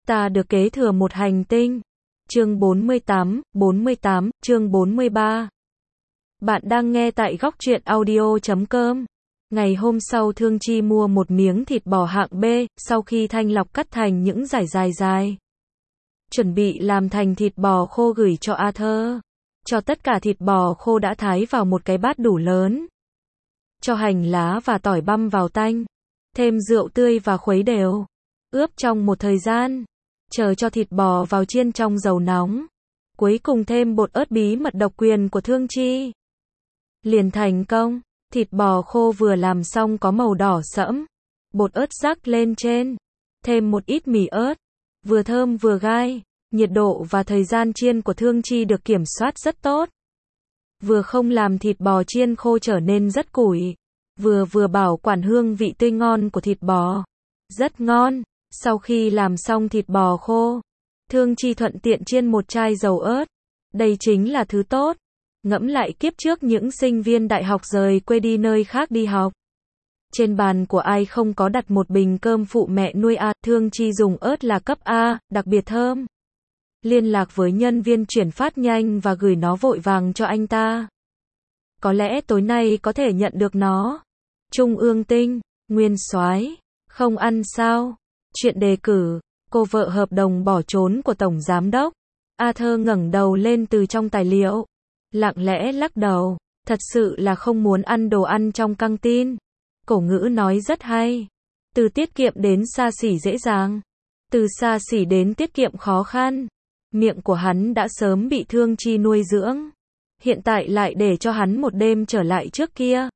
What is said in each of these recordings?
Ta được kế thừa một hành tinh. Chương 48, chương 43. Bạn đang nghe tại góc truyện audio.com. Ngày hôm sau Thương Chi mua một miếng thịt bò hạng B, sau khi thanh lọc cắt thành những dải dài. Chuẩn bị làm thành thịt bò khô gửi cho Arthur. Cho tất cả thịt bò khô đã thái vào một cái bát đủ lớn. Cho hành lá và tỏi băm vào tanh. Thêm rượu tươi và khuấy đều. Ướp trong một thời gian. Chờ cho thịt bò vào chiên trong dầu nóng. Cuối cùng thêm bột ớt bí mật độc quyền của Thương Chi. Liền thành công. Thịt bò khô vừa làm xong có màu đỏ sẫm. Bột ớt rắc lên trên. Thêm một ít mì ớt. Vừa thơm vừa gai. Nhiệt độ và thời gian chiên của Thương Chi được kiểm soát rất tốt. Vừa không làm thịt bò chiên khô trở nên rất củi. Vừa bảo quản hương vị tươi ngon của thịt bò. Rất ngon. Sau khi làm xong thịt bò khô, Thương Chi thuận tiện chiên một chai dầu ớt. Đây chính là thứ tốt. Ngẫm lại kiếp trước những sinh viên đại học rời quê đi nơi khác đi học. Trên bàn của ai không có đặt một bình cơm phụ mẹ nuôi A, Thương Chi dùng ớt là cấp A, đặc biệt thơm. Liên lạc với nhân viên chuyển phát nhanh và gửi nó vội vàng cho anh ta. Có lẽ tối nay có thể nhận được nó. Trung ương Tinh, Nguyên Soái, không ăn sao? Chuyện đề cử, cô vợ hợp đồng bỏ trốn của Tổng Giám đốc. Arthur ngẩng đầu lên từ trong tài liệu. Lặng lẽ lắc đầu, thật sự là không muốn ăn đồ ăn trong căng tin. Cổ ngữ nói rất hay. Từ tiết kiệm đến xa xỉ dễ dàng. Từ xa xỉ đến tiết kiệm khó khăn. Miệng của hắn đã sớm bị Thương Chi nuôi dưỡng. Hiện tại lại để cho hắn một đêm trở lại trước kia.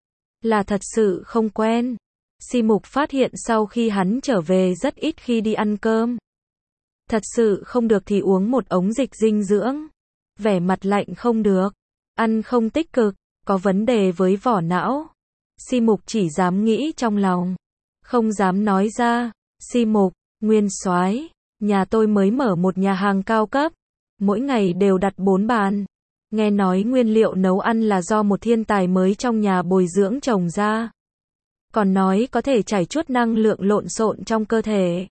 Là thật sự không quen. Si Mục phát hiện sau khi hắn trở về rất ít khi đi ăn cơm. Thật sự không được thì uống một ống dịch dinh dưỡng. Vẻ mặt lạnh không được. Ăn không tích cực, có vấn đề với vỏ não. Si Mục chỉ dám nghĩ trong lòng. Không dám nói ra. Si Mục, Nguyên Soái, nhà tôi mới mở một nhà hàng cao cấp. Mỗi ngày đều đặt 4 bàn. Nghe nói nguyên liệu nấu ăn là do một thiên tài mới trong nhà bồi dưỡng trồng ra. Còn nói có thể trải chuốt năng lượng lộn xộn trong cơ thể.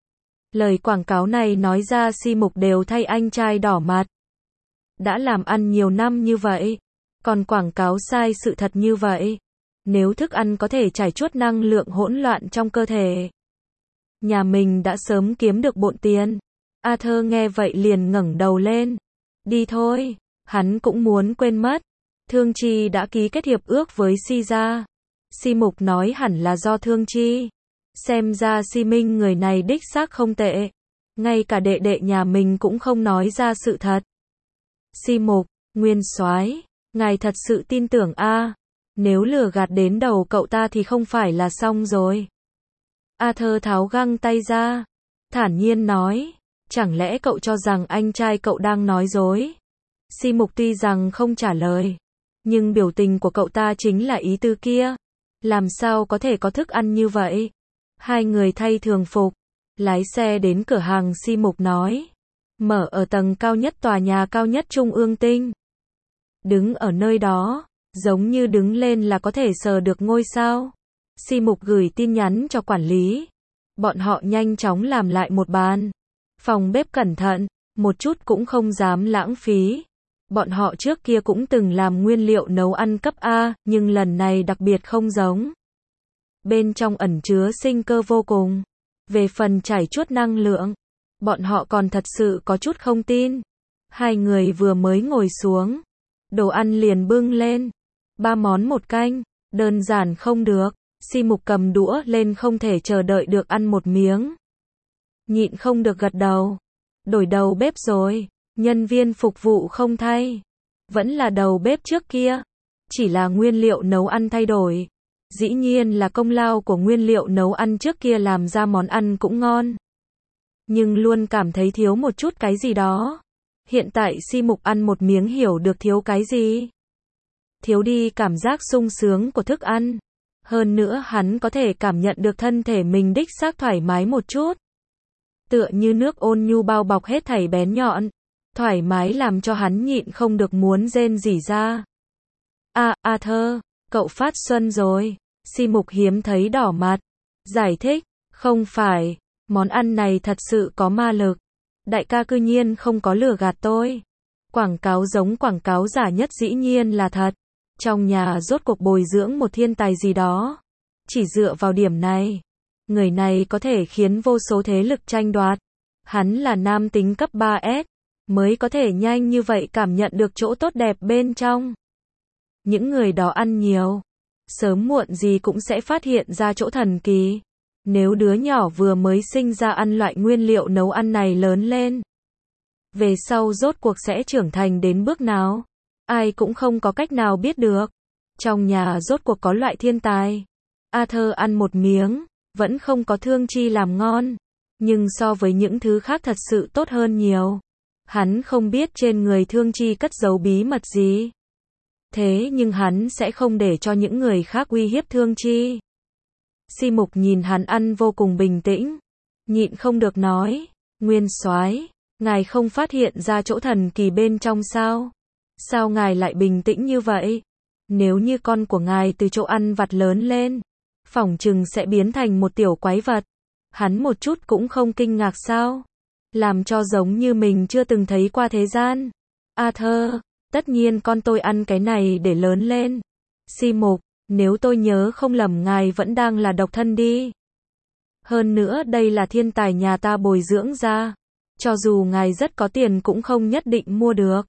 Lời quảng cáo này nói ra Si Mục đều thay anh trai đỏ mặt. Đã làm ăn nhiều năm như vậy, còn quảng cáo sai sự thật như vậy. Nếu thức ăn có thể trải chuốt năng lượng hỗn loạn trong cơ thể, nhà mình đã sớm kiếm được bộn tiền. Arthur nghe vậy liền ngẩng đầu lên. Đi thôi, hắn cũng muốn quên mất. Thương Chi đã ký kết hiệp ước với Si gia. Si Mục nói hẳn là do Thương Chi. Xem ra Si Minh người này đích xác không tệ. Ngay cả đệ đệ nhà mình cũng không nói ra sự thật. Si Mục, Nguyên Soái, ngài thật sự tin tưởng a? Nếu lừa gạt đến đầu cậu ta thì không phải là xong rồi. Arthur tháo găng tay ra. Thản nhiên nói. Chẳng lẽ cậu cho rằng anh trai cậu đang nói dối? Si Mục tuy rằng không trả lời. Nhưng biểu tình của cậu ta chính là ý tứ kia. Làm sao có thể có thức ăn như vậy? Hai người thay thường phục. Lái xe đến cửa hàng Si Mục nói. Mở ở tầng cao nhất tòa nhà cao nhất Trung ương Tinh. Đứng ở nơi đó, giống như đứng lên là có thể sờ được ngôi sao. Si Mục gửi tin nhắn cho quản lý. Bọn họ nhanh chóng làm lại một bàn. Phòng bếp cẩn thận, một chút cũng không dám lãng phí. Bọn họ trước kia cũng từng làm nguyên liệu nấu ăn cấp A, nhưng lần này đặc biệt không giống. Bên trong ẩn chứa sinh cơ vô cùng. Về phần trải chuốt năng lượng, bọn họ còn thật sự có chút không tin. Hai người vừa mới ngồi xuống, đồ ăn liền bưng lên. 3 món một canh, đơn giản không được. Si Mục cầm đũa lên không thể chờ đợi được ăn một miếng. Nhịn không được gật đầu. Đổi đầu bếp rồi. Nhân viên phục vụ không thay. Vẫn là đầu bếp trước kia. Chỉ là nguyên liệu nấu ăn thay đổi. Dĩ nhiên là công lao của nguyên liệu nấu ăn trước kia làm ra món ăn cũng ngon. Nhưng luôn cảm thấy thiếu một chút cái gì đó. Hiện tại Si Mục ăn một miếng hiểu được thiếu cái gì. Thiếu đi cảm giác sung sướng của thức ăn. Hơn nữa hắn có thể cảm nhận được thân thể mình đích xác thoải mái một chút. Tựa như nước ôn nhu bao bọc hết thảy bén nhọn. Thoải mái làm cho hắn nhịn không được muốn rên rỉ ra. Arthur, cậu phát xuân rồi. Si Mục hiếm thấy đỏ mặt. Giải thích, không phải. Món ăn này thật sự có ma lực. Đại ca cư nhiên không có lừa gạt tôi. Quảng cáo giống quảng cáo giả nhất dĩ nhiên là thật. Trong nhà rốt cuộc bồi dưỡng một thiên tài gì đó. Chỉ dựa vào điểm này, người này có thể khiến vô số thế lực tranh đoạt. Hắn là nam tính cấp 3S, mới có thể nhanh như vậy cảm nhận được chỗ tốt đẹp bên trong. Những người đó ăn nhiều, sớm muộn gì cũng sẽ phát hiện ra chỗ thần kỳ. Nếu đứa nhỏ vừa mới sinh ra ăn loại nguyên liệu nấu ăn này lớn lên, về sau rốt cuộc sẽ trưởng thành đến bước nào, ai cũng không có cách nào biết được. Trong nhà rốt cuộc có loại thiên tài. Arthur ăn một miếng, vẫn không có Thương Chi làm ngon, nhưng so với những thứ khác thật sự tốt hơn nhiều. Hắn không biết trên người Thương Chi cất giấu bí mật gì. Thế nhưng hắn sẽ không để cho những người khác uy hiếp Thương Chi. Si Mục nhìn hắn ăn vô cùng bình tĩnh, nhịn không được nói, Nguyên soái, ngài không phát hiện ra chỗ thần kỳ bên trong sao? Sao ngài lại bình tĩnh như vậy? Nếu như con của ngài từ chỗ ăn vặt lớn lên, phỏng chừng sẽ biến thành một tiểu quái vật. Hắn một chút cũng không kinh ngạc sao? Làm cho giống như mình chưa từng thấy qua thế gian. Arthur, tất nhiên con tôi ăn cái này để lớn lên. Si Mục, nếu tôi nhớ không lầm ngài vẫn đang là độc thân đi. Hơn nữa đây là thiên tài nhà ta bồi dưỡng ra. Cho dù ngài rất có tiền cũng không nhất định mua được.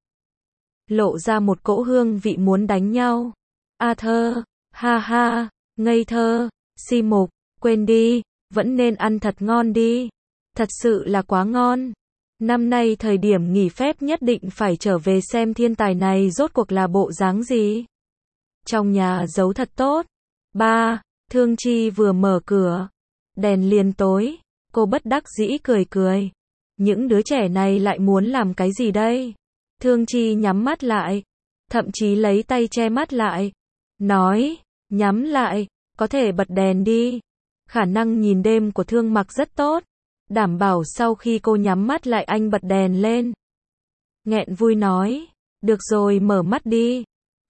Lộ ra một cỗ hương vị muốn đánh nhau. Arthur, ha ha, ngây thơ. Si Mục, quên đi, vẫn nên ăn thật ngon đi. Thật sự là quá ngon. Năm nay thời điểm nghỉ phép nhất định phải trở về xem thiên tài này rốt cuộc là bộ dáng gì. Trong nhà giấu thật tốt. Ba, Thương Chi vừa mở cửa, đèn liền tối. Cô bất đắc dĩ cười cười. Những đứa trẻ này lại muốn làm cái gì đây? Thương Chi nhắm mắt lại, thậm chí lấy tay che mắt lại. Nói, nhắm lại, có thể bật đèn đi. Khả năng nhìn đêm của Thương Mặc rất tốt. Đảm bảo sau khi cô nhắm mắt lại anh bật đèn lên. Nghẹn vui nói, được rồi mở mắt đi.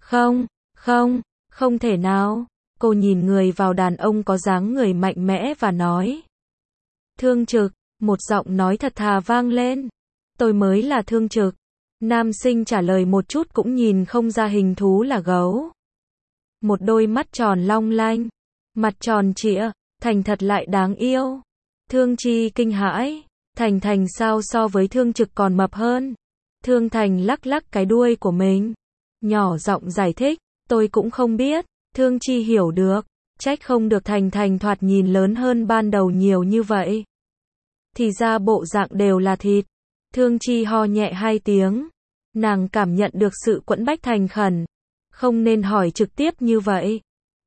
Không thể nào. Cô nhìn người vào đàn ông có dáng người mạnh mẽ và nói. Thương Trực, một giọng nói thật thà vang lên. Tôi mới là Thương Trực. Nam sinh trả lời một chút cũng nhìn không ra hình thú là gấu. Một đôi mắt tròn long lanh, mặt tròn trịa, thành thật lại đáng yêu. Thương Chi kinh hãi, Thành sao so với Thương Trực còn mập hơn. Thương Thành lắc lắc cái đuôi của mình, nhỏ giọng giải thích, tôi cũng không biết. Thương Chi hiểu được, trách không được Thành thoạt nhìn lớn hơn ban đầu nhiều như vậy. Thì ra bộ dạng đều là thịt. Thương Chi ho nhẹ 2 tiếng. Nàng cảm nhận được sự quẫn bách thành khẩn. Không nên hỏi trực tiếp như vậy.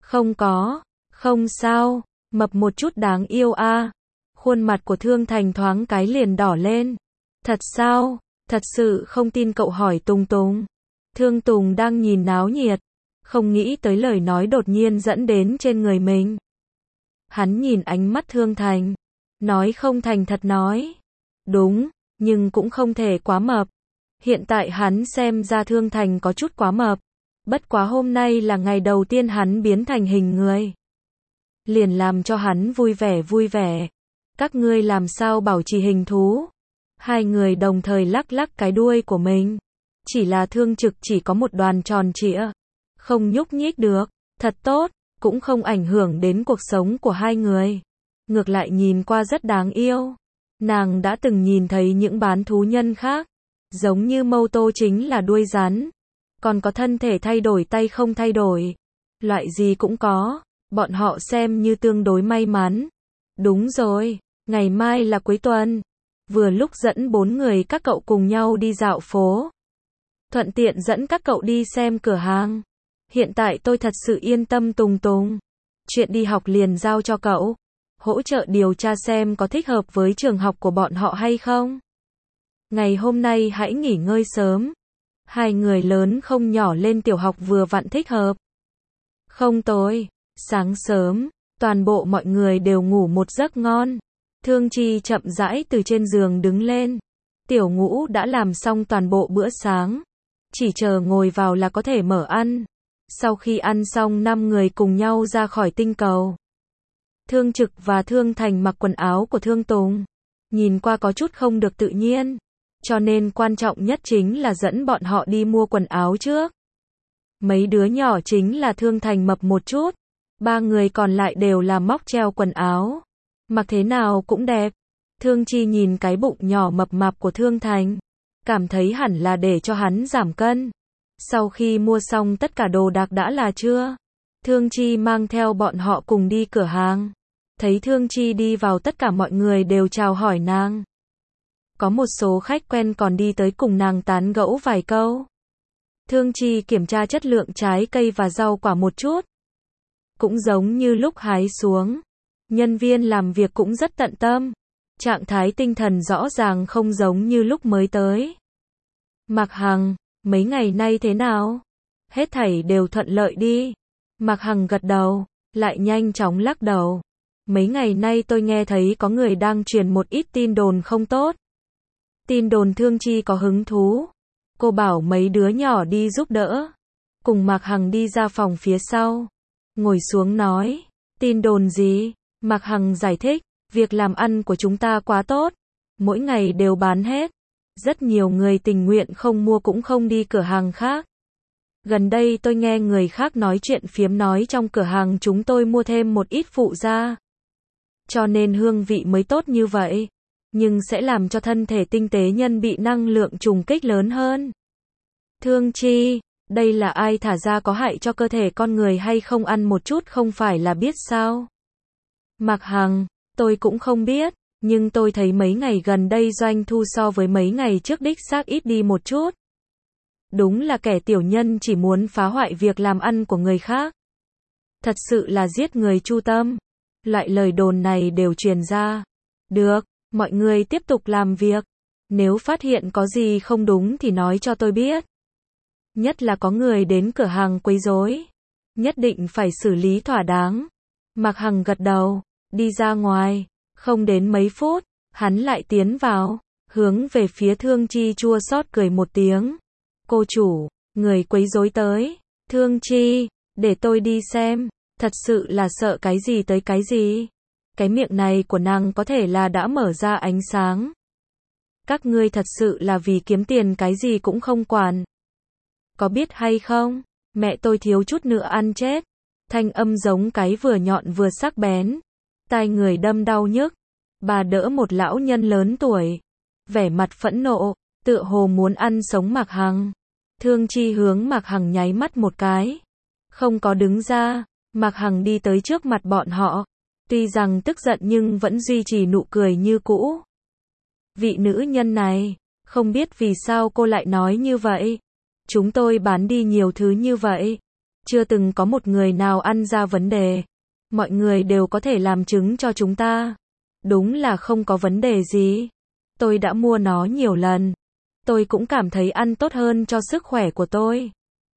Không sao, mập một chút đáng yêu a. Khuôn mặt của Thương Thành thoáng cái liền đỏ lên. Thật sao? Thật sự không tin cậu hỏi Tùng Tùng. Thương Tùng đang nhìn náo nhiệt. Không nghĩ tới lời nói đột nhiên dẫn đến trên người mình. Hắn nhìn ánh mắt Thương Thành. Nói không thành thật nói. Đúng, nhưng cũng không thể quá mập. Hiện tại hắn xem ra Thương Thành có chút quá mập. Bất quá hôm nay là ngày đầu tiên hắn biến thành hình người. Liền làm cho hắn vui vẻ. Các ngươi làm sao bảo trì hình thú? Hai người đồng thời lắc lắc cái đuôi của mình. Chỉ là Thương Trực chỉ có một đoàn tròn trịa. Không nhúc nhích được. Thật tốt, cũng không ảnh hưởng đến cuộc sống của hai người. Ngược lại nhìn qua rất đáng yêu. Nàng đã từng nhìn thấy những bán thú nhân khác. Giống như Mâu Tô chính là đuôi rắn. Còn có thân thể thay đổi tay không thay đổi. Loại gì cũng có. Bọn họ xem như tương đối may mắn. Đúng rồi, ngày mai là cuối tuần. Vừa lúc dẫn 4 người các cậu cùng nhau đi dạo phố. Thuận tiện dẫn các cậu đi xem cửa hàng. Hiện tại tôi thật sự yên tâm Tùng Tùng. Chuyện đi học liền giao cho cậu. Hỗ trợ điều tra xem có thích hợp với trường học của bọn họ hay không. Ngày hôm nay hãy nghỉ ngơi sớm. 2 người lớn không nhỏ lên tiểu học vừa vặn thích hợp. Không tối, sáng sớm, toàn bộ mọi người đều ngủ một giấc ngon. Thương Chi chậm rãi từ trên giường đứng lên. Tiểu Ngũ đã làm xong toàn bộ bữa sáng. Chỉ chờ ngồi vào là có thể mở ăn. Sau khi ăn xong 5 người cùng nhau ra khỏi tinh cầu. Thương Trực và Thương Thành mặc quần áo của Thương Tùng. Nhìn qua có chút không được tự nhiên. Cho nên quan trọng nhất chính là dẫn bọn họ đi mua quần áo trước. Mấy đứa nhỏ chính là Thương Thành mập một chút. 3 người còn lại đều là móc treo quần áo. Mặc thế nào cũng đẹp. Thương Chi nhìn cái bụng nhỏ mập mạp của Thương Thành. Cảm thấy hẳn là để cho hắn giảm cân. Sau khi mua xong tất cả đồ đạc đã là trưa. Thương Chi mang theo bọn họ cùng đi cửa hàng. Thấy Thương Chi đi vào tất cả mọi người đều chào hỏi nàng. Có một số khách quen còn đi tới cùng nàng tán gẫu vài câu. Thương Chi kiểm tra chất lượng trái cây và rau quả một chút. Cũng giống như lúc hái xuống. Nhân viên làm việc cũng rất tận tâm. Trạng thái tinh thần rõ ràng không giống như lúc mới tới. Mạc Hằng, mấy ngày nay thế nào? Hết thảy đều thuận lợi đi. Mạc Hằng gật đầu, lại nhanh chóng lắc đầu. Mấy ngày nay tôi nghe thấy có người đang truyền một ít tin đồn không tốt. Tin đồn Thương Chi có hứng thú. Cô bảo mấy đứa nhỏ đi giúp đỡ. Cùng Mạc Hằng đi ra phòng phía sau. Ngồi xuống nói. Tin đồn gì? Mạc Hằng giải thích. Việc làm ăn của chúng ta quá tốt. Mỗi ngày đều bán hết. Rất nhiều người tình nguyện không mua cũng không đi cửa hàng khác. Gần đây tôi nghe người khác nói chuyện phiếm nói trong cửa hàng chúng tôi mua thêm một ít phụ gia. Cho nên hương vị mới tốt như vậy. Nhưng sẽ làm cho thân thể tinh tế nhân bị năng lượng trùng kích lớn hơn. Thương Chi, đây là ai thả ra có hại cho cơ thể con người hay không, ăn một chút không phải là biết sao? Mạc Hằng, tôi cũng không biết, nhưng tôi thấy mấy ngày gần đây doanh thu so với mấy ngày trước đích xác ít đi một chút. Đúng là kẻ tiểu nhân chỉ muốn phá hoại việc làm ăn của người khác. Thật sự là giết người chu tâm. Loại lời đồn này đều truyền ra. Được, mọi người tiếp tục làm việc. Nếu phát hiện có gì không đúng thì nói cho tôi biết. Nhất là có người đến cửa hàng quấy rối. Nhất định phải xử lý thỏa đáng. Mạc Hằng gật đầu, đi ra ngoài. Không đến mấy phút, hắn lại tiến vào. Hướng về phía Thương Chi chua xót cười một tiếng. Cô chủ, người quấy rối tới. Thương Chi, để tôi đi xem. Thật sự là sợ cái gì tới cái gì. Cái miệng này của nàng có thể là đã mở ra ánh sáng. Các ngươi thật sự là vì kiếm tiền cái gì cũng không quản. Có biết hay không, mẹ tôi thiếu chút nữa ăn chết. Thanh âm giống cái vừa nhọn vừa sắc bén. Tai người đâm đau nhức. Bà đỡ một lão nhân lớn tuổi. Vẻ mặt phẫn nộ, tựa hồ muốn ăn sống Mạc Hằng. Thương Chi hướng Mạc Hằng nháy mắt một cái. Không có đứng ra. Mạc Hằng đi tới trước mặt bọn họ. Tuy rằng tức giận nhưng vẫn duy trì nụ cười như cũ. Vị nữ nhân này, không biết vì sao cô lại nói như vậy. Chúng tôi bán đi nhiều thứ như vậy. Chưa từng có một người nào ăn ra vấn đề. Mọi người đều có thể làm chứng cho chúng ta. Đúng là không có vấn đề gì. Tôi đã mua nó nhiều lần. Tôi cũng cảm thấy ăn tốt hơn cho sức khỏe của tôi.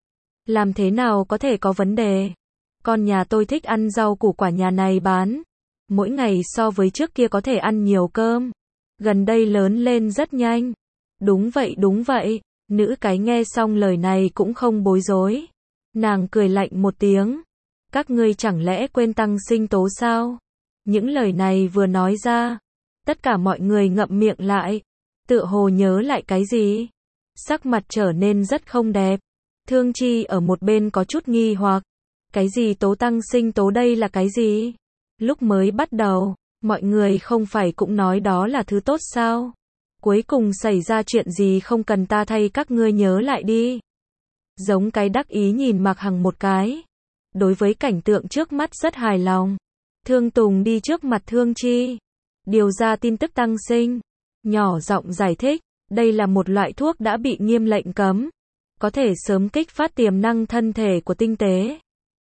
Làm thế nào có thể có vấn đề? Con nhà tôi thích ăn rau củ quả nhà này bán. Mỗi ngày so với trước kia có thể ăn nhiều cơm. Gần đây lớn lên rất nhanh. Đúng vậy. Nữ cái nghe xong lời này cũng không bối rối. Nàng cười lạnh một tiếng. Các ngươi chẳng lẽ quên tăng sinh tố sao? Những lời này vừa nói ra. Tất cả mọi người ngậm miệng lại. Tựa hồ nhớ lại cái gì? Sắc mặt trở nên rất không đẹp. Thương Chi ở một bên có chút nghi hoặc. Cái gì tố tăng sinh tố, đây là cái gì? Lúc mới bắt đầu, mọi người không phải cũng nói đó là thứ tốt sao? Cuối cùng xảy ra chuyện gì không cần ta thay các ngươi nhớ lại đi. Giống cái đắc ý nhìn Mạc Hằng một cái. Đối với cảnh tượng trước mắt rất hài lòng. Thương Tùng đi trước mặt Thương Chi. Điều ra tin tức tăng sinh. Nhỏ giọng giải thích. Đây là một loại thuốc đã bị nghiêm lệnh cấm. Có thể sớm kích phát tiềm năng thân thể của tinh tế.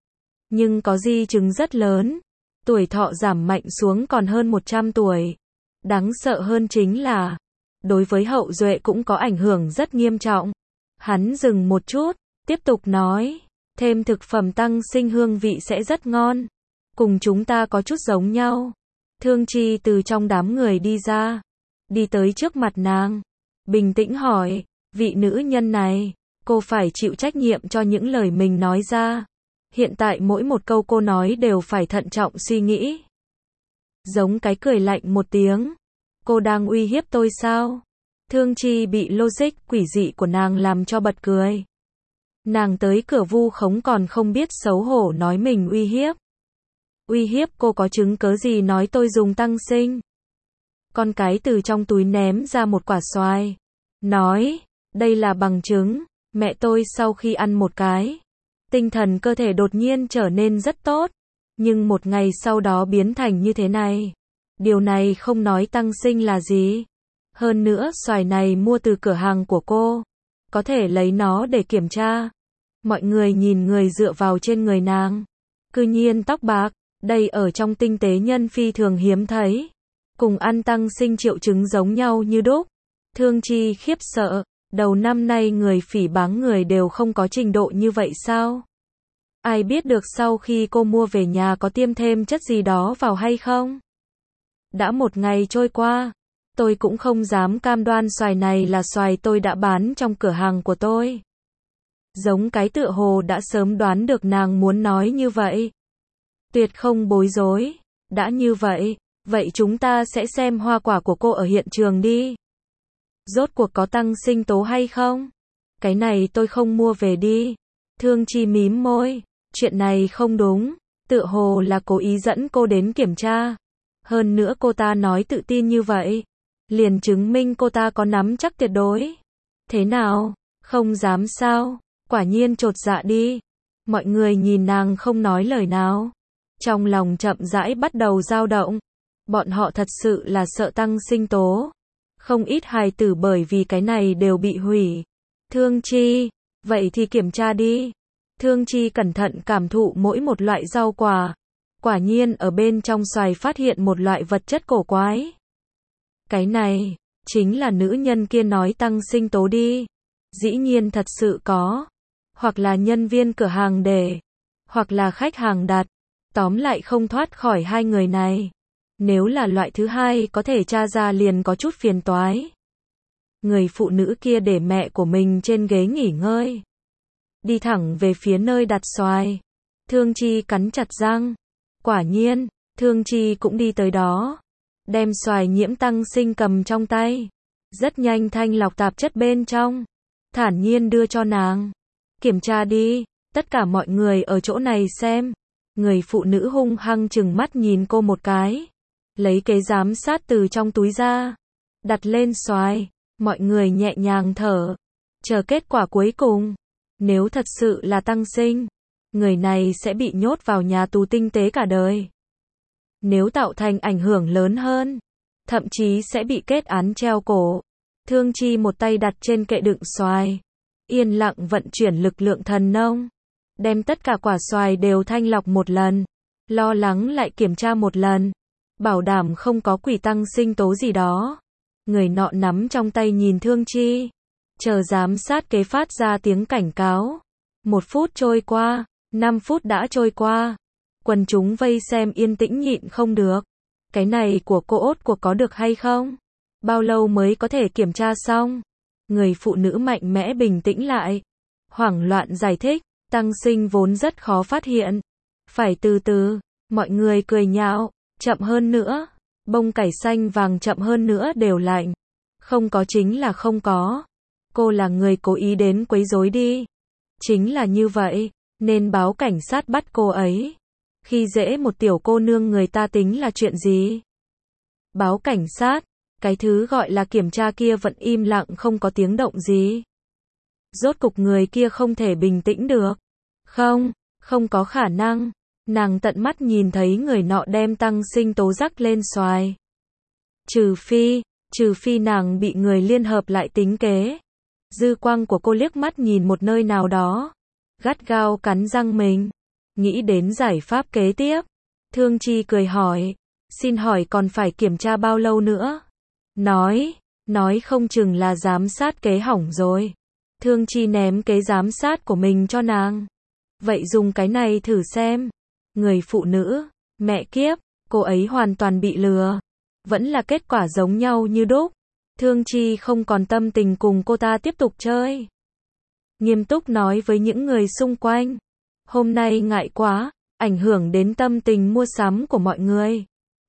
Nhưng có di chứng rất lớn. Tuổi thọ giảm mạnh xuống còn hơn 100 tuổi. Đáng sợ hơn chính là, đối với hậu duệ cũng có ảnh hưởng rất nghiêm trọng. Hắn dừng một chút, tiếp tục nói, thêm thực phẩm tăng sinh hương vị sẽ rất ngon. Cùng chúng ta có chút giống nhau. Thương Chi từ trong đám người đi ra, đi tới trước mặt nàng, bình tĩnh hỏi, vị nữ nhân này, cô phải chịu trách nhiệm cho những lời mình nói ra. Hiện tại mỗi một câu cô nói đều phải thận trọng suy nghĩ. Giống cái cười lạnh một tiếng. Cô đang uy hiếp tôi sao? Thương Chi bị logic quỷ dị của nàng làm cho bật cười. Nàng tới cửa vu khống còn không biết xấu hổ nói mình uy hiếp. Uy hiếp cô có chứng cớ gì nói tôi dùng tăng sinh? Con cái từ trong túi ném ra một quả xoài. Nói, đây là bằng chứng, mẹ tôi sau khi ăn một cái, tinh thần cơ thể đột nhiên trở nên rất tốt, nhưng một ngày sau đó biến thành như thế này. Điều này không nói tăng sinh là gì. Hơn nữa xoài này mua từ cửa hàng của cô, có thể lấy nó để kiểm tra. Mọi người nhìn người dựa vào trên người nàng, cư nhiên tóc bạc, đây ở trong tinh tế nhân phi thường hiếm thấy. Cùng ăn tăng sinh triệu chứng giống nhau như đúc. Thương Chi khiếp sợ, đầu năm nay người phỉ báng người đều không có trình độ như vậy sao? Ai biết được sau khi cô mua về nhà có tiêm thêm chất gì đó vào hay không? Đã một ngày trôi qua, tôi cũng không dám cam đoan xoài này là xoài tôi đã bán trong cửa hàng của tôi. Giống cái tựa hồ đã sớm đoán được nàng muốn nói như vậy. Tuyệt không bối rối, đã như vậy, vậy chúng ta sẽ xem hoa quả của cô ở hiện trường đi. Rốt cuộc có tăng sinh tố hay không? Cái này tôi không mua về đi. Thương Chi mím môi, chuyện này không đúng, tựa hồ là cố ý dẫn cô đến kiểm tra. Hơn nữa cô ta nói tự tin như vậy, liền chứng minh cô ta có nắm chắc tuyệt đối. Thế nào, không dám sao? Quả nhiên chột dạ đi. Mọi người nhìn nàng không nói lời nào, trong lòng chậm rãi bắt đầu dao động. Bọn họ thật sự là sợ tăng sinh tố. Không ít hài tử bởi vì cái này đều bị hủy. Thương Chi, vậy thì kiểm tra đi. Thương Chi cẩn thận cảm thụ mỗi một loại rau quả. Quả nhiên ở bên trong xoài phát hiện một loại vật chất cổ quái. Cái này, chính là nữ nhân kia nói tăng sinh tố đi. Dĩ nhiên thật sự có. Hoặc là nhân viên cửa hàng để, hoặc là khách hàng đặt. Tóm lại không thoát khỏi hai người này. Nếu là loại thứ hai có thể tra ra liền có chút phiền toái. Người phụ nữ kia để mẹ của mình trên ghế nghỉ ngơi. Đi thẳng về phía nơi đặt xoài. Thương Chi cắn chặt răng. Quả nhiên, Thương Chi cũng đi tới đó. Đem xoài nhiễm tăng sinh cầm trong tay. Rất nhanh thanh lọc tạp chất bên trong. Thản nhiên đưa cho nàng. Kiểm tra đi, tất cả mọi người ở chỗ này xem. Người phụ nữ hung hăng chừng mắt nhìn cô một cái. Lấy cái giám sát từ trong túi ra. Đặt lên xoài. Mọi người nhẹ nhàng thở. Chờ kết quả cuối cùng. Nếu thật sự là tăng sinh, người này sẽ bị nhốt vào nhà tù tinh tế cả đời. Nếu tạo thành ảnh hưởng lớn hơn, thậm chí sẽ bị kết án treo cổ. Thương Chi một tay đặt trên kệ đựng xoài. Yên lặng vận chuyển lực lượng thần nông. Đem tất cả quả xoài đều thanh lọc một lần. Lo lắng lại kiểm tra một lần. Bảo đảm không có quỷ tăng sinh tố gì đó. Người nọ nắm trong tay nhìn Thương Chi. Chờ giám sát kế phát ra tiếng cảnh cáo. 1 phút trôi qua, 5 phút đã trôi qua. Quần chúng vây xem yên tĩnh nhịn không được. Cái này của cô ốt cuộc có được hay không? Bao lâu mới có thể kiểm tra xong? Người phụ nữ mạnh mẽ bình tĩnh lại. Hoảng loạn giải thích, tăng sinh vốn rất khó phát hiện. Phải từ từ, mọi người cười nhạo, chậm hơn nữa. Bông cải xanh vàng chậm hơn nữa đều lạnh. Không có chính là không có. Cô là người cố ý đến quấy rối đi. Chính là như vậy, nên báo cảnh sát bắt cô ấy. Khi dễ một tiểu cô nương người ta tính là chuyện gì? Báo cảnh sát, cái thứ gọi là kiểm tra kia vẫn im lặng không có tiếng động gì. Rốt cục người kia không thể bình tĩnh được. Không, không có khả năng. Nàng tận mắt nhìn thấy người nọ đem tăng sinh tố rắc lên xoài. Trừ phi nàng bị người liên hợp lại tính kế. Dư quang của cô liếc mắt nhìn một nơi nào đó. Gắt gao cắn răng mình. Nghĩ đến giải pháp kế tiếp. Thương Chi cười hỏi. Xin hỏi còn phải kiểm tra bao lâu nữa? Nói không chừng là giám sát kế hỏng rồi. Thương Chi ném kế giám sát của mình cho nàng. Vậy dùng cái này thử xem. Người phụ nữ, mẹ kiếp, cô ấy hoàn toàn bị lừa. Vẫn là kết quả giống nhau như đúc. Thương Chi không còn tâm tình cùng cô ta tiếp tục chơi. Nghiêm túc nói với những người xung quanh. Hôm nay ngại quá, ảnh hưởng đến tâm tình mua sắm của mọi người.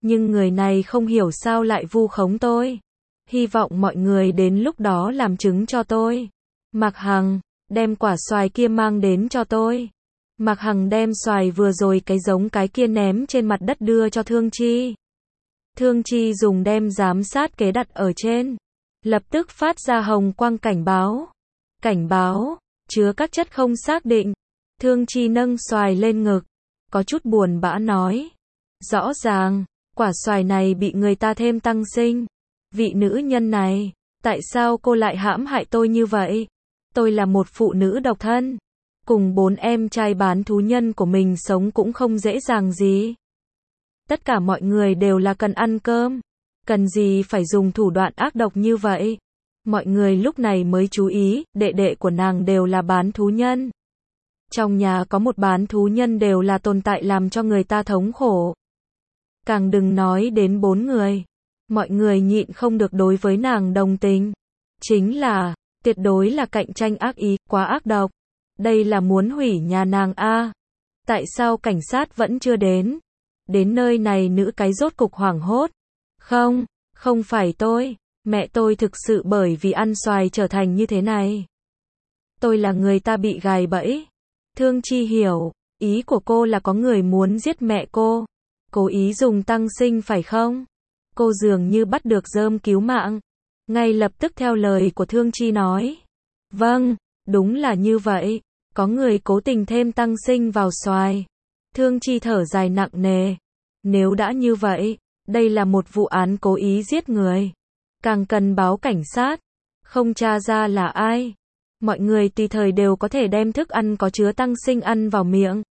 Nhưng người này không hiểu sao lại vu khống tôi. Hy vọng mọi người đến lúc đó làm chứng cho tôi. Mạc Hằng, đem quả xoài kia mang đến cho tôi. Mạc Hằng đem xoài vừa rồi cái giống cái kia ném trên mặt đất đưa cho Thương Chi. Thương Chi dùng đem giám sát kế đặt ở trên. Lập tức phát ra hồng quang cảnh báo. Cảnh báo, chứa các chất không xác định. Thương Chi nâng xoài lên ngực. Có chút buồn bã nói. Rõ ràng, quả xoài này bị người ta thêm tăng sinh. Vị nữ nhân này, tại sao cô lại hãm hại tôi như vậy? Tôi là một phụ nữ độc thân. Cùng 4 em trai bán thú nhân của mình sống cũng không dễ dàng gì. Tất cả mọi người đều là cần ăn cơm. Cần gì phải dùng thủ đoạn ác độc như vậy? Mọi người lúc này mới chú ý, đệ đệ của nàng đều là bán thú nhân. Trong nhà có một bán thú nhân đều là tồn tại làm cho người ta thống khổ. Càng đừng nói đến 4 người. Mọi người nhịn không được đối với nàng đồng tình. Chính là, tuyệt đối là cạnh tranh ác ý, quá ác độc. Đây là muốn hủy nhà nàng a. Tại sao cảnh sát vẫn chưa đến? Đến nơi này nữ cái rốt cục hoảng hốt. Không, không phải tôi. Mẹ tôi thực sự bởi vì ăn xoài trở thành như thế này. Tôi là người ta bị gài bẫy. Thương Chi hiểu, ý của cô là có người muốn giết mẹ cô. Cố ý dùng tăng sinh phải không? Cô dường như bắt được rơm cứu mạng. Ngay lập tức theo lời của Thương Chi nói. Vâng, đúng là như vậy. Có người cố tình thêm tăng sinh vào xoài. Thương Chi thở dài nặng nề. Nếu đã như vậy, đây là một vụ án cố ý giết người. Càng cần báo cảnh sát. Không tra ra là ai. Mọi người tùy thời đều có thể đem thức ăn có chứa tăng sinh ăn vào miệng.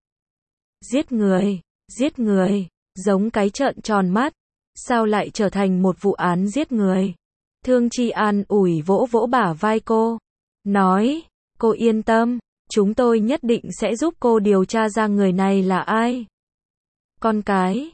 Giết người, giống cái trợn tròn mắt. Sao lại trở thành một vụ án giết người? Thương Chi an ủi vỗ vỗ bả vai cô. Nói, cô yên tâm, chúng tôi nhất định sẽ giúp cô điều tra ra người này là ai. Con cái,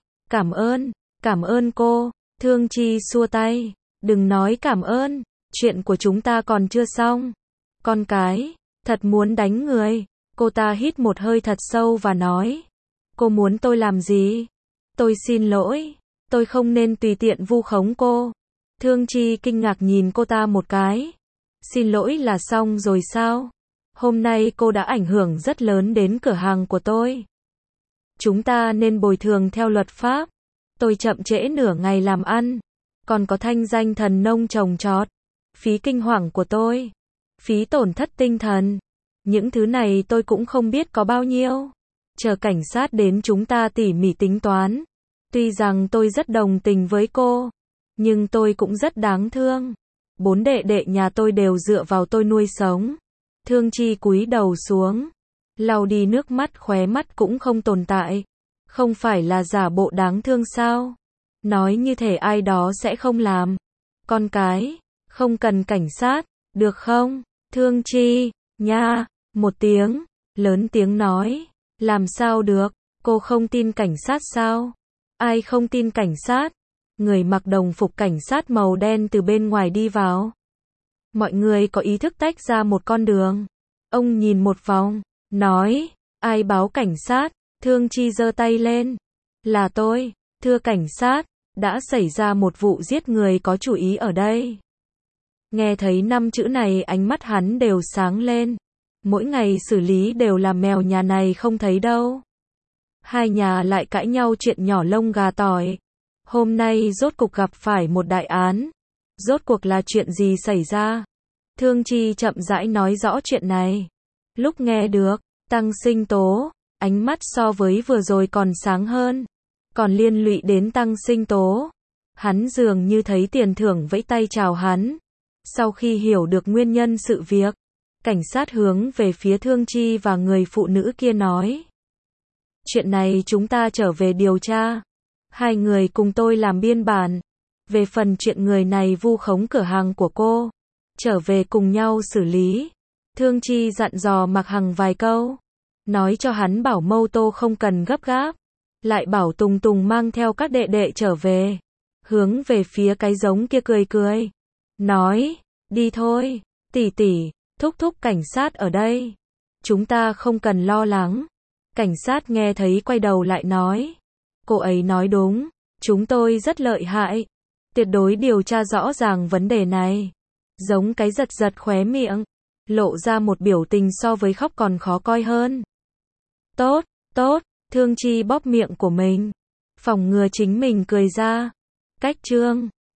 cảm ơn cô. Thương Chi xua tay. Đừng nói cảm ơn, chuyện của chúng ta còn chưa xong. Con cái, thật muốn đánh người. Cô ta hít một hơi thật sâu và nói. Cô muốn tôi làm gì? Tôi xin lỗi, tôi không nên tùy tiện vu khống cô. Thương Chi kinh ngạc nhìn cô ta một cái. Xin lỗi là xong rồi sao? Hôm nay cô đã ảnh hưởng rất lớn đến cửa hàng của tôi. Chúng ta nên bồi thường theo luật pháp. Tôi chậm trễ nửa ngày làm ăn. Còn có thanh danh thần nông trồng trọt. Phí kinh hoàng của tôi. Phí tổn thất tinh thần. Những thứ này tôi cũng không biết có bao nhiêu. Chờ cảnh sát đến chúng ta tỉ mỉ tính toán. Tuy rằng tôi rất đồng tình với cô. Nhưng tôi cũng rất đáng thương. 4 đệ đệ nhà tôi đều dựa vào tôi nuôi sống. Thương Chi cúi đầu xuống. Lau đi nước mắt khóe mắt cũng không tồn tại. Không phải là giả bộ đáng thương sao? Nói như thể ai đó sẽ không làm. Con cái, không cần cảnh sát, được không? Thương Chi, nha, một tiếng, lớn tiếng nói. Làm sao được, cô không tin cảnh sát sao? Ai không tin cảnh sát? Người mặc đồng phục cảnh sát màu đen từ bên ngoài đi vào. Mọi người có ý thức tách ra một con đường. Ông nhìn một vòng, nói, ai báo cảnh sát? Thương Chi giơ tay lên. Là tôi, thưa cảnh sát, đã xảy ra một vụ giết người có chủ ý ở đây. Nghe thấy 5 chữ này ánh mắt hắn đều sáng lên. Mỗi ngày xử lý đều là mèo nhà này không thấy đâu. Hai nhà lại cãi nhau chuyện nhỏ lông gà tỏi. Hôm nay rốt cuộc gặp phải một đại án. Rốt cuộc là chuyện gì xảy ra? Thương Chi chậm rãi nói rõ chuyện này. Lúc nghe được, Tăng Sinh Tố, ánh mắt so với vừa rồi còn sáng hơn. Còn liên lụy đến Tăng Sinh Tố. Hắn dường như thấy tiền thưởng vẫy tay chào hắn. Sau khi hiểu được nguyên nhân sự việc, cảnh sát hướng về phía Thương Chi và người phụ nữ kia nói. Chuyện này chúng ta trở về điều tra. Hai người cùng tôi làm biên bản. Về phần chuyện người này vu khống cửa hàng của cô, trở về cùng nhau xử lý. Thương Chi dặn dò Mạc Hằng vài câu. Nói cho hắn bảo Mâu Tô không cần gấp gáp. Lại bảo Tùng Tùng mang theo các đệ đệ trở về. Hướng về phía cái giống kia cười cười. Nói, đi thôi, tỷ tỷ, thúc thúc cảnh sát ở đây. Chúng ta không cần lo lắng. Cảnh sát nghe thấy quay đầu lại nói. Cô ấy nói đúng, Chúng tôi rất lợi hại. Tuyệt đối điều tra rõ ràng vấn đề này. Giống cái giật giật khóe miệng. Lộ ra một biểu tình so với khóc còn khó coi hơn. Tốt, tốt, Thương Chi bóp miệng của mình. Phòng ngừa chính mình cười ra. Cách Trương